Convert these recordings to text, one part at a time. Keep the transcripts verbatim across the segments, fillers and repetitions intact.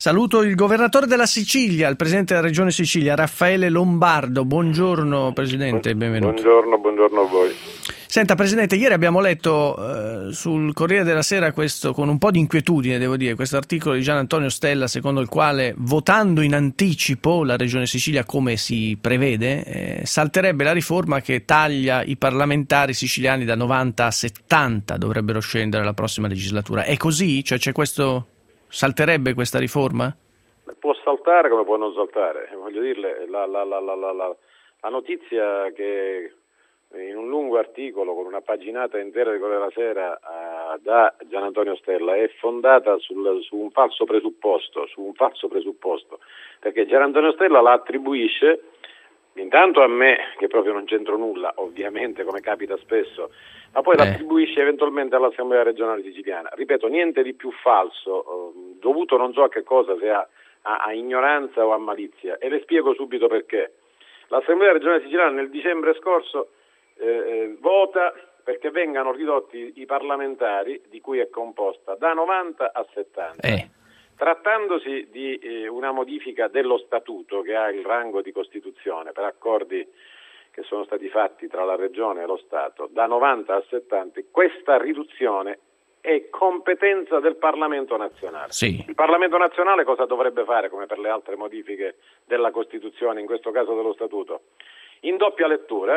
Saluto il governatore della Sicilia, il presidente della regione Sicilia, Raffaele Lombardo. Buongiorno Presidente, benvenuto. Buongiorno, buongiorno a voi. Senta Presidente, ieri abbiamo letto eh, sul Corriere della Sera questo, con un po' di inquietudine devo dire, questo articolo di Gian Antonio Stella secondo il quale votando in anticipo la regione Sicilia come si prevede eh, salterebbe la riforma che taglia i parlamentari siciliani da novanta a settanta, dovrebbero scendere alla prossima legislatura. È così? Cioè c'è questo... Salterebbe questa riforma? Può saltare come può non saltare. Voglio dirle, la, la, la, la, la, la notizia che in un lungo articolo con una paginata intera di Corriere della Sera uh, da Gian Antonio Stella è fondata sul, su un falso presupposto, su un falso presupposto, perché Gian Antonio Stella la attribuisce intanto a me, che proprio non c'entro nulla, ovviamente, come capita spesso, ma poi eh. l'attribuisce eventualmente all'Assemblea regionale siciliana. Ripeto, niente di più falso, eh, dovuto non so a che cosa, se a, a, a ignoranza o a malizia, e le spiego subito perché. L'Assemblea regionale siciliana nel dicembre scorso eh, eh, vota perché vengano ridotti i parlamentari di cui è composta da novanta a settanta. Eh. Trattandosi di eh, una modifica dello statuto che ha il rango di Costituzione per accordi che sono stati fatti tra la Regione e lo Stato, da novanta a settanta, questa riduzione è competenza del Parlamento nazionale. Sì. Il Parlamento nazionale cosa dovrebbe fare, come per le altre modifiche della Costituzione, in questo caso dello statuto? In doppia lettura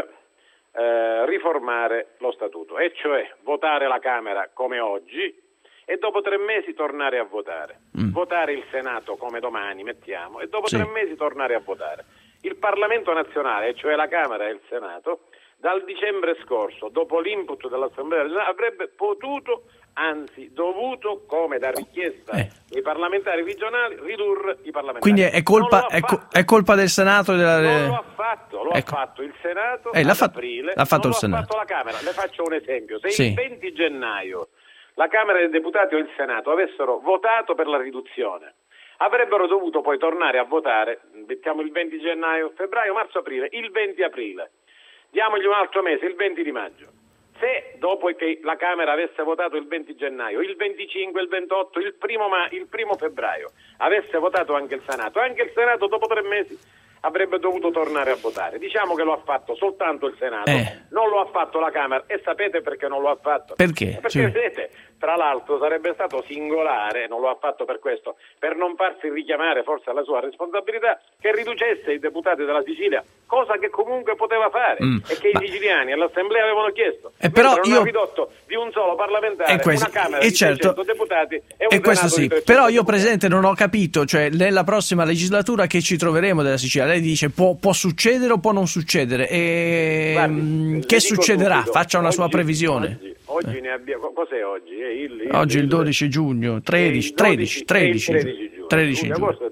eh, riformare lo statuto, e cioè votare la Camera come oggi, e dopo tre mesi tornare a votare, mm. votare il Senato come domani mettiamo, e dopo sì. tre mesi tornare a votare. Il Parlamento nazionale, cioè la Camera e il Senato, dal dicembre scorso, dopo l'input dell'Assemblea regionale, avrebbe potuto, anzi dovuto, come da richiesta eh. dei parlamentari regionali, ridurre i parlamentari. Quindi è colpa, è, co- è colpa del Senato e della... Non lo ha fatto, lo ecco. ha fatto il Senato eh, ad l'ha fatto, aprile, l'ha fatto non il lo Senato. ha fatto la Camera. Le faccio un esempio: se sì. il venti gennaio la Camera dei Deputati o il Senato avessero votato per la riduzione, avrebbero dovuto poi tornare a votare, mettiamo il venti gennaio, febbraio, marzo, aprile, il venti aprile. Diamogli un altro mese, il venti di maggio. Se dopo che la Camera avesse votato il venti gennaio, il venticinque, il ventotto, il primo, ma, il primo febbraio avesse votato anche il Senato, anche il Senato dopo tre mesi avrebbe dovuto tornare a votare. Diciamo che lo ha fatto soltanto il Senato, eh. non lo ha fatto la Camera, e sapete perché non lo ha fatto? Perché? Perché sì. vedete, tra l'altro sarebbe stato singolare, non lo ha fatto per questo, per non farsi richiamare forse alla sua responsabilità, che riducesse i deputati della Sicilia, cosa che comunque poteva fare mm. e che ma... i siciliani all'Assemblea avevano chiesto. E però non io... ha ridotto di un solo parlamentare, e questo... una Camera e di certo... seicento deputati e un e questo Senato sì. di trecento Però io deputati. Presidente non ho capito, cioè nella prossima legislatura che ci troveremo della Sicilia, lei dice può, può succedere o può non succedere, e Guardi, che succederà? subito, Faccia una oggi, sua previsione. Oggi, oggi ne abbiamo, cos'è oggi? È il, il, oggi il il dodici giugno, tredici, il dodici, tredici, tredici, tredici giugno. tredici giugno. Agosto,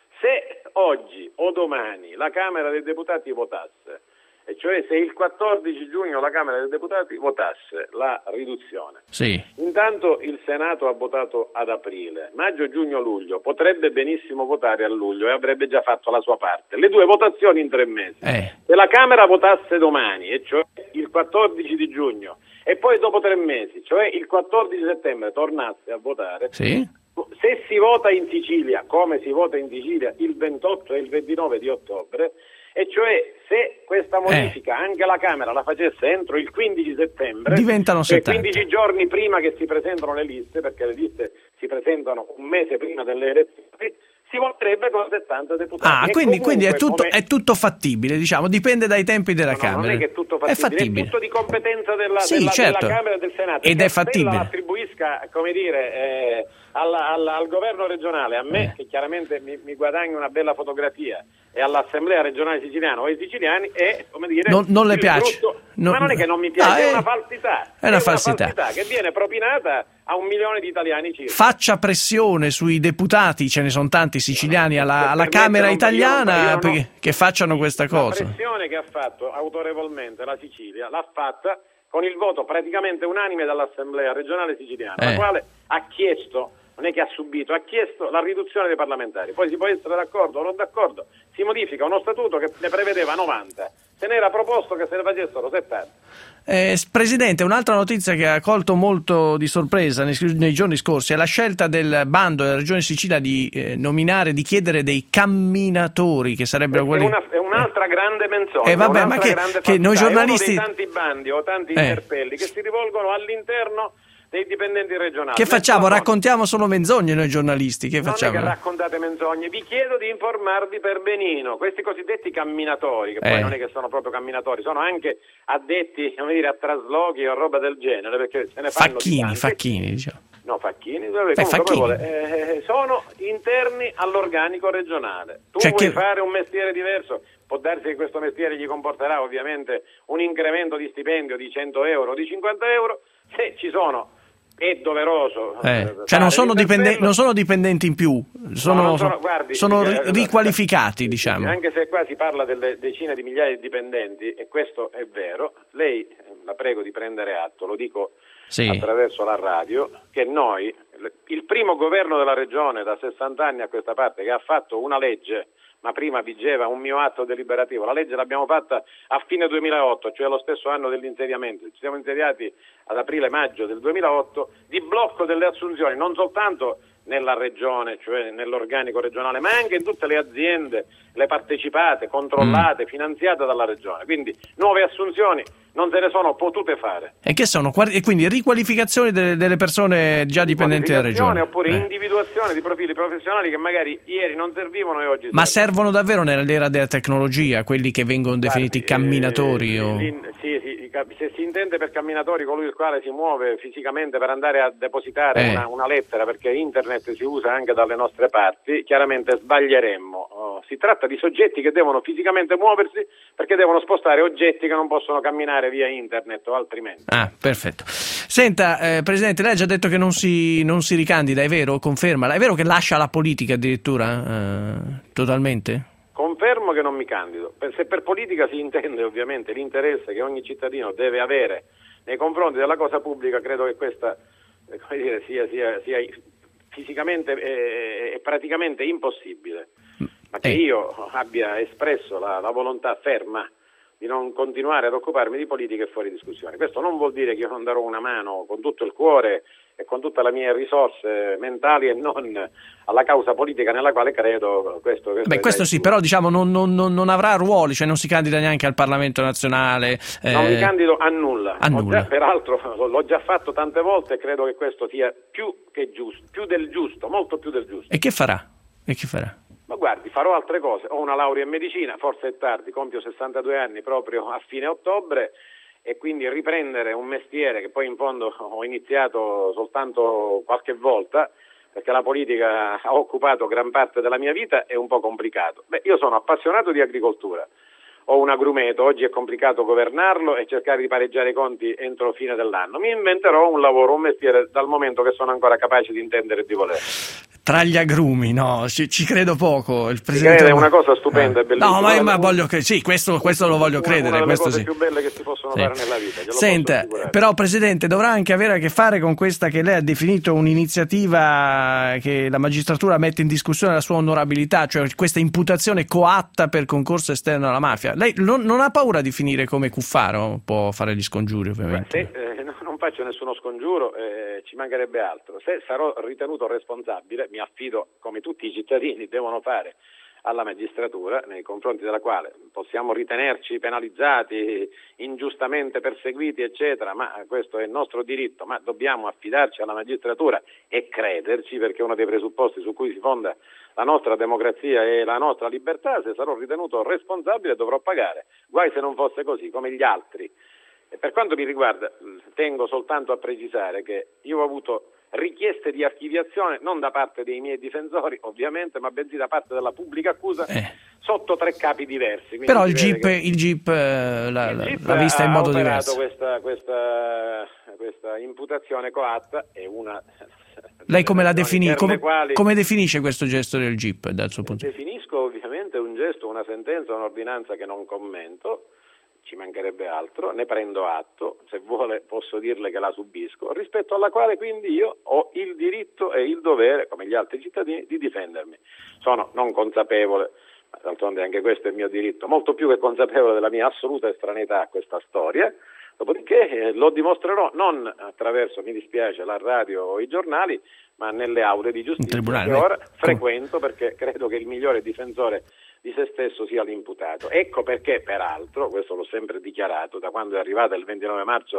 se oggi o domani la Camera dei Deputati votasse, e cioè se il quattordici giugno la Camera dei Deputati votasse la riduzione, sì. intanto il Senato ha votato ad aprile, maggio, giugno, luglio, potrebbe benissimo votare a luglio e avrebbe già fatto la sua parte, le due votazioni in tre mesi. Eh. Se la Camera votasse domani, e cioè il quattordici di giugno, e poi dopo tre mesi, cioè il quattordici settembre, tornasse a votare, sì. se si vota in Sicilia, come si vota in Sicilia il ventotto e il ventinove di ottobre, e cioè se questa modifica eh. anche la Camera la facesse entro il quindici settembre, diventano cioè settanta. quindici giorni prima che si presentano le liste, perché le liste si presentano un mese prima delle elezioni, si voterebbe con settanta deputati. Ah, quindi, comunque, quindi è, tutto, come... è tutto fattibile, diciamo, dipende dai tempi della no, Camera. No, non è che è tutto fattibile, è, fattibile. È tutto di competenza della, sì, della, certo. della Camera e del Senato. Ed è fattibile. Se la attribuisca, come dire, eh, alla, alla, al governo regionale, a me, eh. che chiaramente mi, mi guadagno una bella fotografia, e all'Assemblea regionale siciliana o ai siciliani, è, come dire, non, non le piace. Frutto... Non... Ma non è che non mi piace, ah, è, è una falsità. È una, è una falsità. falsità che viene propinata a un milione di italiani circa. Faccia pressione sui deputati, ce ne sono tanti siciliani alla, alla Camera italiana, non, perché, che facciano questa cosa. La pressione che ha fatto autorevolmente la Sicilia l'ha fatta con il voto praticamente unanime dall'Assemblea regionale siciliana, eh. la quale ha chiesto, non è che ha subito, ha chiesto la riduzione dei parlamentari. Poi si può essere d'accordo o non d'accordo, si modifica uno statuto che ne prevedeva novanta. se ne era proposto che se ne facessero settanta. Eh, Presidente, un'altra notizia che ha colto molto di sorpresa nei, nei giorni scorsi è la scelta del bando della Regione Sicilia di eh, nominare, di chiedere dei camminatori, che sarebbero è quelli... Una, è un'altra eh. grande menzogna, eh, vabbè, ma che, che noi giornalisti... è uno dei tanti bandi o tanti eh. interpelli che si rivolgono all'interno dei dipendenti regionali. Che facciamo? Raccontiamo solo menzogne noi giornalisti? Che non facciamo? è che raccontate menzogne, vi chiedo di informarvi per benino. Questi cosiddetti camminatori, che poi eh. non è che sono proprio camminatori, sono anche addetti, come dire, a traslochi o roba del genere, perché se ne fanno facchini, facchini, diciamo. No, facchini, dove, eh, facchini. Vuole, eh, sono interni all'organico regionale. Tu cioè vuoi che... fare un mestiere diverso? Può darsi che questo mestiere gli comporterà ovviamente un incremento di stipendio di cento euro o di cinquanta euro, se ci sono. È doveroso, eh, cioè non sono, dipendenti, non sono dipendenti in più, sono, no, sono, guardi, sono eh, riqualificati, diciamo. Anche se qua si parla delle decine di migliaia di dipendenti, e questo è vero, lei la prego di prendere atto, lo dico sì. attraverso la radio, che noi, il primo governo della regione da sessanta anni a questa parte che ha fatto una legge, ma prima vigeva un mio atto deliberativo, la legge l'abbiamo fatta a fine duemilaotto, cioè lo stesso anno dell'insediamento, ci siamo insediati ad aprile-maggio del duemilaotto, di blocco delle assunzioni, non soltanto nella regione, cioè nell'organico regionale, ma anche in tutte le aziende, le partecipate, controllate, mm. finanziate dalla regione. Quindi nuove assunzioni non se ne sono potute fare. E che sono? E quindi riqualificazione delle, delle persone già dipendenti dalla regione? Oppure eh. individuazione di profili professionali che magari ieri non servivano e oggi Ma servono. servono davvero nell'era della tecnologia, quelli che vengono definiti Guardi, camminatori? Eh, o... sì, sì, se si intende per camminatori colui il quale si muove fisicamente per andare a depositare eh. una, una lettera, perché internet si usa anche dalle nostre parti, chiaramente sbaglieremmo. Oh, si tratta di soggetti che devono fisicamente muoversi perché devono spostare oggetti che non possono camminare via internet o altrimenti. Ah, perfetto. Senta, eh, Presidente, lei ha già detto che non si, non si ricandida, è vero? Conferma? È vero che lascia la politica addirittura eh, totalmente? Confermo che non mi candido. Se per politica si intende ovviamente l'interesse che ogni cittadino deve avere nei confronti della cosa pubblica, credo che questa eh, come dire, sia, sia, sia fisicamente e eh, praticamente impossibile. Ma che eh. io abbia espresso la, la volontà ferma di non continuare ad occuparmi di politica è fuori discussione. Questo non vuol dire che io non darò una mano con tutto il cuore e con tutte le mie risorse mentali e non alla causa politica nella quale credo. Questo, questo, Beh, questo sì, però diciamo non, non, non avrà ruoli, cioè non si candida neanche al Parlamento nazionale. Eh... Non mi candido a nulla. A nulla. Già, peraltro l'ho già fatto tante volte e credo che questo sia più che giusto, più del giusto, molto più del giusto. E che farà? E che farà? Ma guardi, farò altre cose, ho una laurea in medicina, forse è tardi, compio sessantadue anni proprio a fine ottobre e quindi riprendere un mestiere che poi in fondo ho iniziato soltanto qualche volta, perché la politica ha occupato gran parte della mia vita, è un po' complicato. Beh, io sono appassionato di agricoltura, ho un agrumeto, oggi è complicato governarlo e cercare di pareggiare i conti entro fine dell'anno. Mi inventerò un lavoro, un mestiere dal momento che sono ancora capace di intendere e di volere. Tra gli agrumi, no, ci, ci credo poco. Il presidente crede, è una cosa stupenda, eh. è bellissima. No, ma, ma voglio che sì, questo, questo lo voglio una, credere. Una delle questo cose sì. più belle che si possono sì. fare nella vita. Senta, però Presidente, dovrà anche avere a che fare con questa che lei ha definito un'iniziativa che la magistratura mette in discussione la sua onorabilità, cioè questa imputazione coatta per concorso esterno alla mafia. Lei non, non ha paura di finire come Cuffaro? Può fare gli scongiuri, ovviamente. Se, eh, no, non faccio nessuno scongiuro, eh, ci mancherebbe altro. Se sarò ritenuto responsabile, mi affido come tutti i cittadini devono fare alla magistratura, nei confronti della quale possiamo ritenerci penalizzati, ingiustamente perseguiti, eccetera, ma questo è il nostro diritto, ma dobbiamo affidarci alla magistratura e crederci, perché uno dei presupposti su cui si fonda la nostra democrazia e la nostra libertà. Se sarò ritenuto responsabile dovrò pagare, guai se non fosse così, come gli altri. E per quanto mi riguarda, tengo soltanto a precisare che io ho avuto richieste di archiviazione non da parte dei miei difensori ovviamente, ma bensì da parte della pubblica accusa eh. sotto tre capi diversi. Però il G I P, che... il G I P l'ha, il G I P l'ha vista in modo diverso. Questa, questa, questa imputazione coatta è una... Lei come la defini, come, quali... come definisce questo gesto del G I P dal suo punto di vista? Definisco ovviamente un gesto, una sentenza, un'ordinanza che non commento. Ci mancherebbe altro, ne prendo atto, se vuole posso dirle che la subisco, rispetto alla quale quindi io ho il diritto e il dovere, come gli altri cittadini, di difendermi. Sono non consapevole, d'altronde anche questo è il mio diritto, molto più che consapevole della mia assoluta estraneità a questa storia. Dopodiché eh, lo dimostrerò non attraverso, mi dispiace, la radio o i giornali, ma nelle aule di giustizia che ora frequento, perché credo che il migliore difensore di se stesso sia l'imputato. Ecco perché, peraltro, questo l'ho sempre dichiarato, da quando è arrivata il ventinove marzo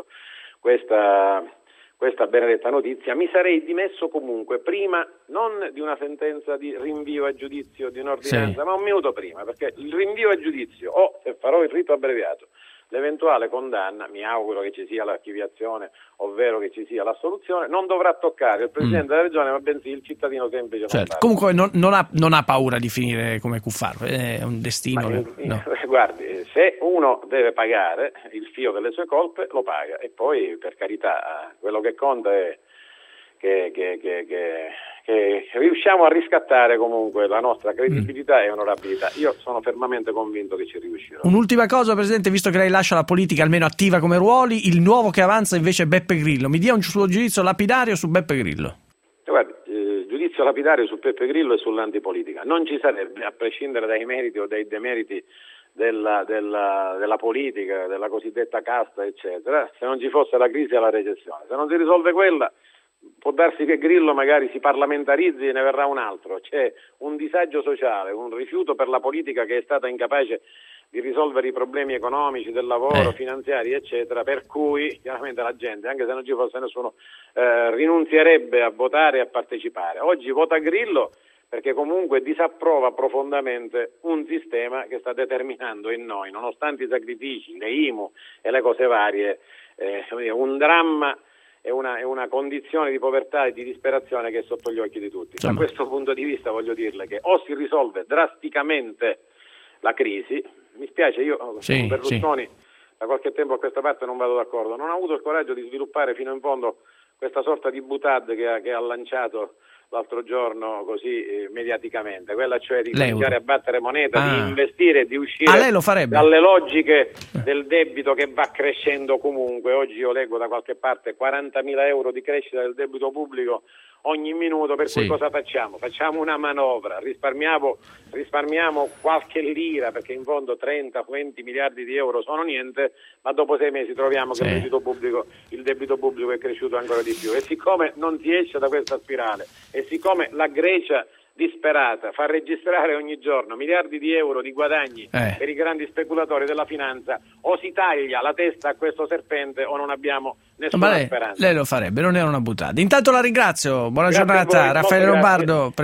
questa, questa benedetta notizia, mi sarei dimesso comunque prima, non di una sentenza di rinvio a giudizio, di un'ordinanza, sì, ma un minuto prima, perché il rinvio a giudizio, o se farò il rito abbreviato, l'eventuale condanna, mi auguro che ci sia l'archiviazione, ovvero che ci sia l'assoluzione, non dovrà toccare il Presidente mm. della Regione, ma bensì il cittadino semplice. Certo. Comunque non, non, ha, non ha paura di finire come Cuffaro, è un destino. Ma, no. Guardi, se uno deve pagare il fio delle sue colpe, lo paga, e poi, per carità, quello che conta è che, che, che, che, che riusciamo a riscattare comunque la nostra credibilità mm. e onorabilità. Io sono fermamente convinto che ci riuscirò. Un'ultima cosa, Presidente, visto che lei lascia la politica almeno attiva come ruoli, il nuovo che avanza invece è Beppe Grillo. Mi dia un suo giudizio lapidario su Beppe Grillo. Guardi, il giudizio lapidario su Beppe Grillo e sull'antipolitica. Non ci sarebbe, a prescindere dai meriti o dai demeriti della, della, della politica, della cosiddetta casta, eccetera, se non ci fosse la crisi e la recessione. Se non si risolve quella, può darsi che Grillo magari si parlamentarizzi e ne verrà un altro. C'è un disagio sociale, un rifiuto per la politica che è stata incapace di risolvere i problemi economici, del lavoro, eh. finanziari, eccetera, per cui chiaramente la gente, anche se non ci fosse nessuno, eh, rinunzierebbe a votare e a partecipare. Oggi vota Grillo perché comunque disapprova profondamente un sistema che sta determinando in noi, nonostante i sacrifici, le I M U e le cose varie, eh, un dramma è una, è una condizione di povertà e di disperazione che è sotto gli occhi di tutti. Da questo punto di vista voglio dirle che o si risolve drasticamente la crisi, mi spiace, io sì, con Berlusconi sì. da qualche tempo a questa parte non vado d'accordo, non ha avuto il coraggio di sviluppare fino in fondo questa sorta di boutade che ha, che ha lanciato l'altro giorno così eh, mediaticamente, quella cioè di cominciare a battere moneta, ah. di investire e di uscire ah, lei lo farebbe. dalle logiche del debito che va crescendo comunque. Oggi io leggo da qualche parte quarantamila euro di crescita del debito pubblico ogni minuto, per cui sì. cosa facciamo? Facciamo una manovra, risparmiamo, risparmiamo qualche lira, perché in fondo trenta venti miliardi di euro sono niente, ma dopo sei mesi troviamo che sì. il debito pubblico, il debito pubblico è cresciuto ancora di più, e siccome non si esce da questa spirale, e siccome la Grecia disperata fa registrare ogni giorno miliardi di euro di guadagni eh. per i grandi speculatori della finanza, o si taglia la testa a questo serpente o non abbiamo nessuna lei, speranza. Lei lo farebbe, non era una buttata. Intanto la ringrazio, buona grazie giornata, Raffaele Lombardo.